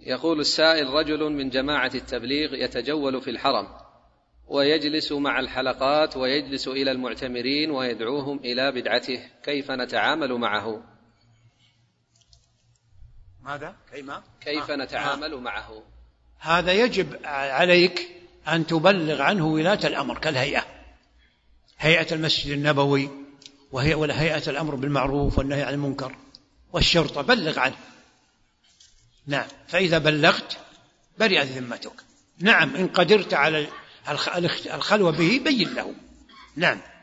يقول السائل: رجل من جماعة التبليغ يتجول في الحرم ويجلس مع الحلقات ويجلس إلى المعتمرين ويدعوهم إلى بدعته، كيف نتعامل معه؟ ماذا؟ كيف نتعامل معه؟ هذا يجب عليك أن تبلغ عنه ولاة الأمر كالهيئة، هيئة المسجد النبوي وهيئة الأمر بالمعروف والنهي عن المنكر والشرطة، بلغ عنه. نعم، فإذا بلغت برئت ذمتك. نعم، إن قدرت على الخلوة به بين له. نعم.